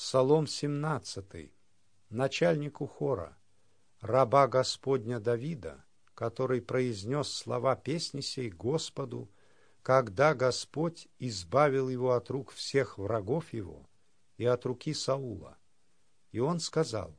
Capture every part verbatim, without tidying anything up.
Псалом семнадцатый. Начальнику хора, раба Господня Давида, который произнес слова песни сей Господу, когда Господь избавил его от рук всех врагов его и от руки Саула. И он сказал: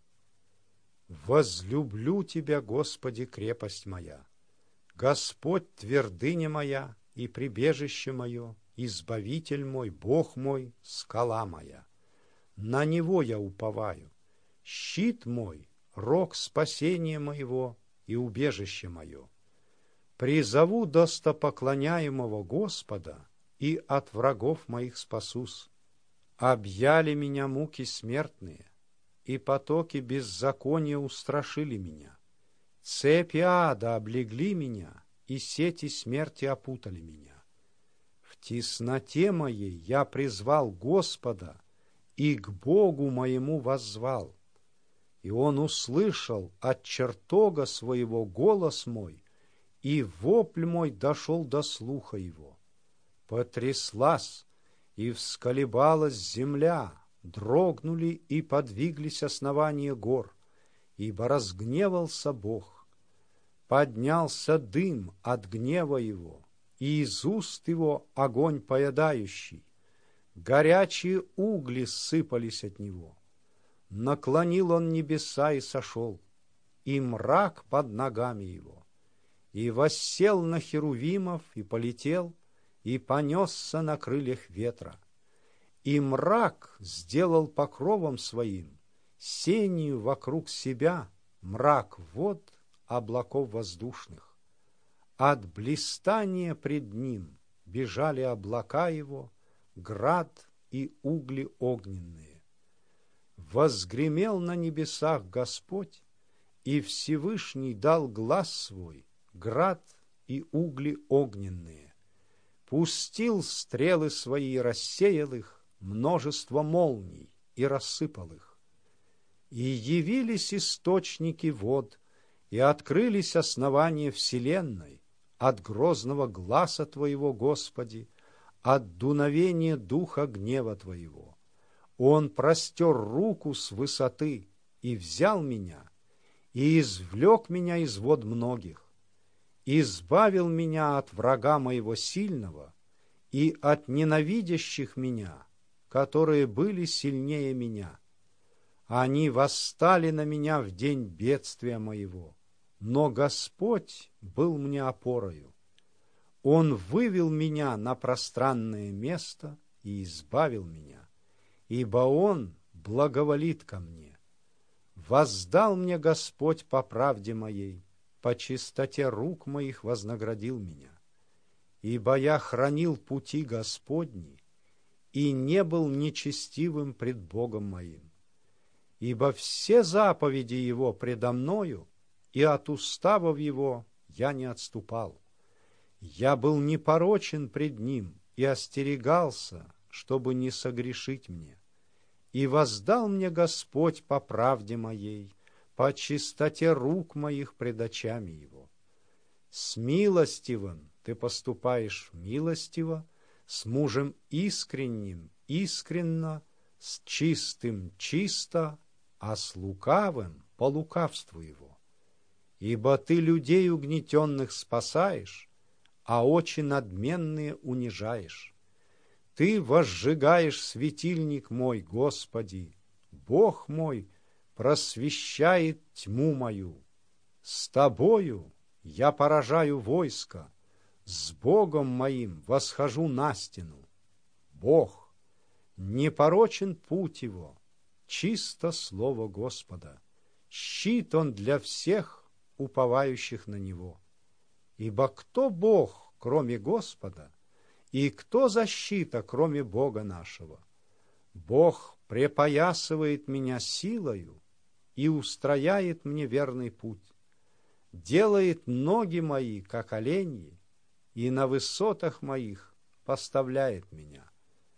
«Возлюблю Тебя, Господи, крепость моя, Господь твердыня моя и прибежище мое, Избавитель мой, Бог мой, скала моя. На Него я уповаю, щит мой, рог спасения моего и убежище мое. Призову достопоклоняемого Господа, и от врагов моих спасусь. Объяли меня муки смертные, и потоки беззакония устрашили меня. Цепи ада облегли меня, и сети смерти опутали меня. В тесноте моей я призвал Господа, и к Богу моему воззвал. И Он услышал от чертога своего голос мой, и вопль мой дошел до слуха его. Потряслась и всколебалась земля, дрогнули и подвиглись основания гор, ибо разгневался Бог. Поднялся дым от гнева его, и из уст его огонь поедающий. Горячие угли сыпались от него. Наклонил он небеса и сошел, и мрак под ногами его. И воссел на херувимов, и полетел, и понесся на крыльях ветра. И мрак сделал покровом своим, сенью вокруг себя, мрак вод облаков воздушных. От блистания пред ним бежали облака его, град и угли огненные. Возгремел на небесах Господь, и Всевышний дал глас свой, град и угли огненные. Пустил стрелы свои и рассеял их, множество молний, и рассыпал их. И явились источники вод, и открылись основания вселенной от грозного гласа Твоего, Господи, от дуновения духа гнева Твоего. Он простер руку с высоты и взял меня, и извлек меня из вод многих, избавил меня от врага моего сильного и от ненавидящих меня, которые были сильнее меня. Они восстали на меня в день бедствия моего, но Господь был мне опорою. Он вывел меня на пространное место и избавил меня, ибо Он благоволит ко мне. Воздал мне Господь по правде моей, по чистоте рук моих вознаградил меня. Ибо я хранил пути Господни и не был нечестивым пред Богом моим. Ибо все заповеди Его предо мною, и от уставов Его я не отступал. Я был непорочен пред Ним и остерегался, чтобы не согрешить мне. И воздал мне Господь по правде моей, по чистоте рук моих пред очами Его. С милостивым ты поступаешь милостиво, с мужем искренним искренно, с чистым чисто, а с лукавым по лукавству его. Ибо ты людей угнетенных спасаешь, а очи надменные унижаешь. Ты возжигаешь светильник мой, Господи, Бог мой просвещает тьму мою. С Тобою я поражаю войско, с Богом моим восхожу на стену. Бог, непорочен путь Его, чисто слово Господа, щит Он для всех, уповающих на Него. Ибо кто Бог, кроме Господа, и кто защита, кроме Бога нашего? Бог препоясывает меня силою и устрояет мне верный путь, делает ноги мои, как оленьи, и на высотах моих поставляет меня.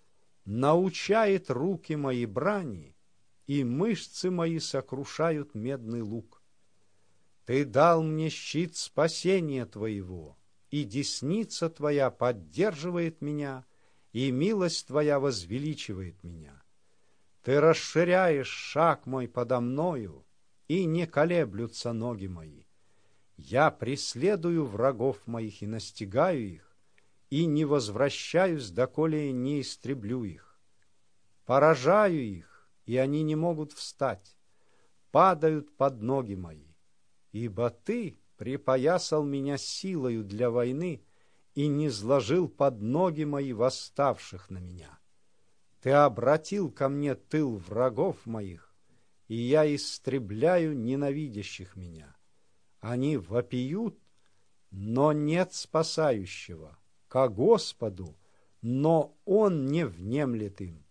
Научает руки мои брани, и мышцы мои сокрушают медный лук. Ты дал мне щит спасения Твоего, и десница Твоя поддерживает меня, и милость Твоя возвеличивает меня. Ты расширяешь шаг мой подо мною, и не колеблются ноги мои. Я преследую врагов моих и настигаю их, и не возвращаюсь, доколе не истреблю их. Поражаю их, и они не могут встать, падают под ноги мои. Ибо ты припоясал меня силою для войны и низложил под ноги мои восставших на меня. Ты обратил ко мне тыл врагов моих, и я истребляю ненавидящих меня. Они вопиют, но нет спасающего, ко Господу, но Он не внемлет им.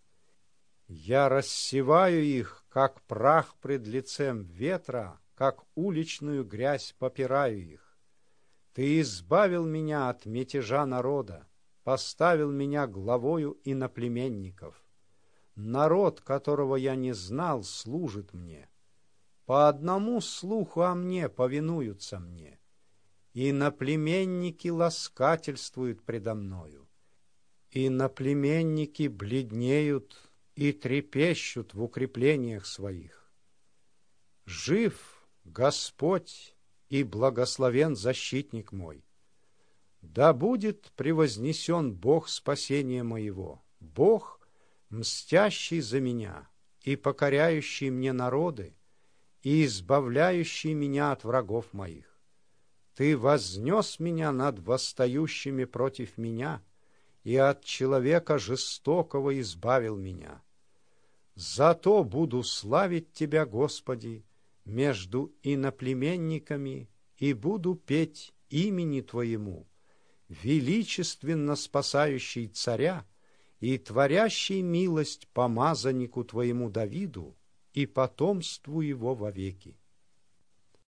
Я рассеваю их, как прах пред лицем ветра, как уличную грязь попираю их. Ты избавил меня от мятежа народа, поставил меня главою иноплеменников. Народ, которого я не знал, служит мне. По одному слуху о мне повинуются мне. Иноплеменники ласкательствуют предо мною. Иноплеменники бледнеют и трепещут в укреплениях своих. Жив Господь и благословен защитник мой. Да будет превознесен Бог спасения моего, Бог, мстящий за меня и покоряющий мне народы, и избавляющий меня от врагов моих. Ты вознес меня над восстающими против меня, и от человека жестокого избавил меня. Зато буду славить Тебя, Господи, между иноплеменниками, и буду петь имени Твоему, величественно спасающий царя и творящий милость помазаннику Твоему Давиду и потомству его вовеки.